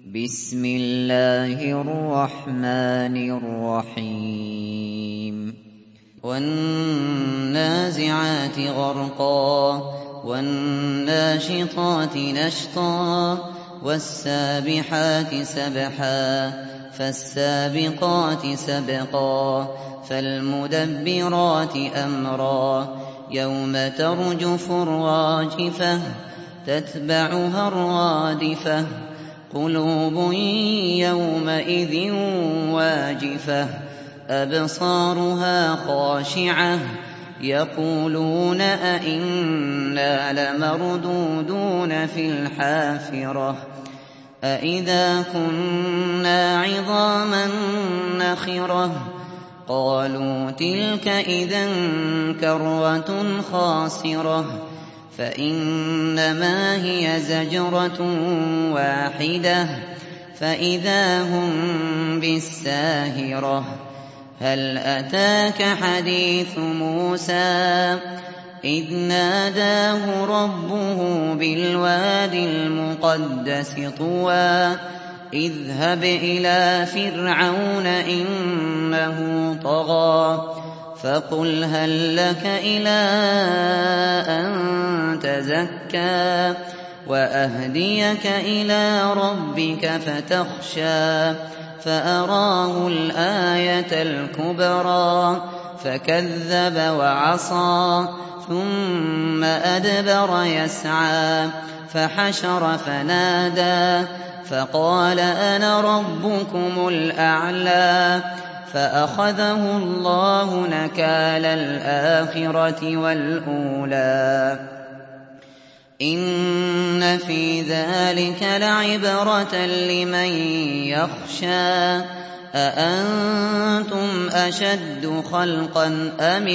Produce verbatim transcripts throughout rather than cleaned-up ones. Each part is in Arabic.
بسم الله الرحمن الرحيم والنازعات غرقا والناشطات نشطا والسابحات سبحا فالسابقات سبقا فالمدبرات أمرا يوم ترجف الراجفة تتبعها الرادفة قلوب يومئذ واجفة أبصارها خاشعة يقولون أئنا لمردودون في الحافرة أئذا كنا عظاما نخرة قالوا تلك إذا كرة خاسرة فإنما هي زجرة واحدة فإذا هم بالساهرة هل أتاك حديث موسى إذ ناداه ربه بالوادي المقدس طوى اذهب إلى فرعون إنه طغى فقل هل لك إلى أن تزكى وأهديك إلى ربك فتخشى فأراه الآية الكبرى فكذب وعصى ثم أدبر يسعى فحشر فنادى فقال أنا ربكم الأعلى فأخذه الله نكال الآخرة والأولى إن في ذلك لعبرة لمن يخشى أأنتم أشد خلقا أم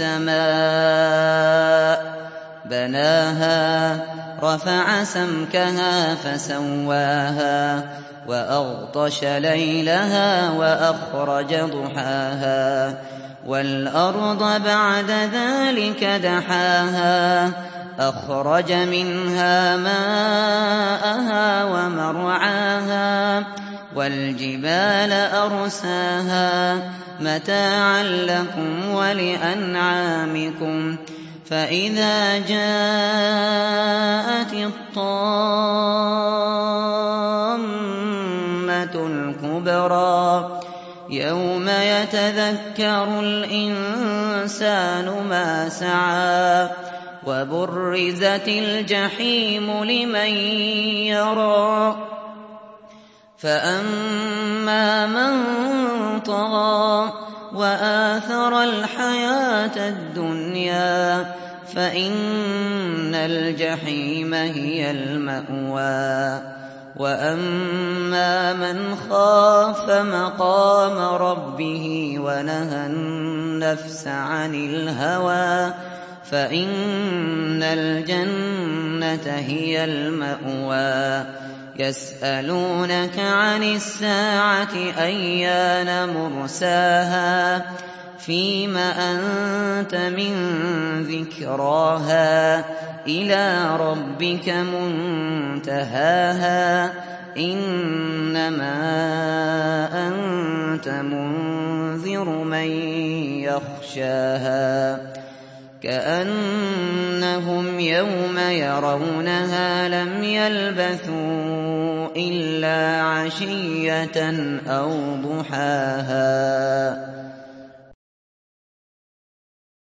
السماء بناها رفع سمكها فسواها وأغطش ليلها وأخرج ضحاها والأرض بعد ذلك دحاها أخرج منها ماءها ومرعاها والجبال أرساها متاعا لكم ولأنعامكم فإذا جاءت الطامة الكبرى يوم يتذكر الإنسان ما سعى وبرزت الجحيم لمن يرى فأما من طغى وآثر الحياة الدنيا فإن الجحيم هي المأوى وأما من خاف مقام ربه ونهى النفس عن الهوى فإن الجنة هي المأوى يسألونك عن الساعة أيان مرساها فيم أنت من ذكراها إلى ربك منتهاها إنما أنت منذر من يخشاها كأنهم يوم يرونها لم يلبثوا إلا عشية أو ضحاها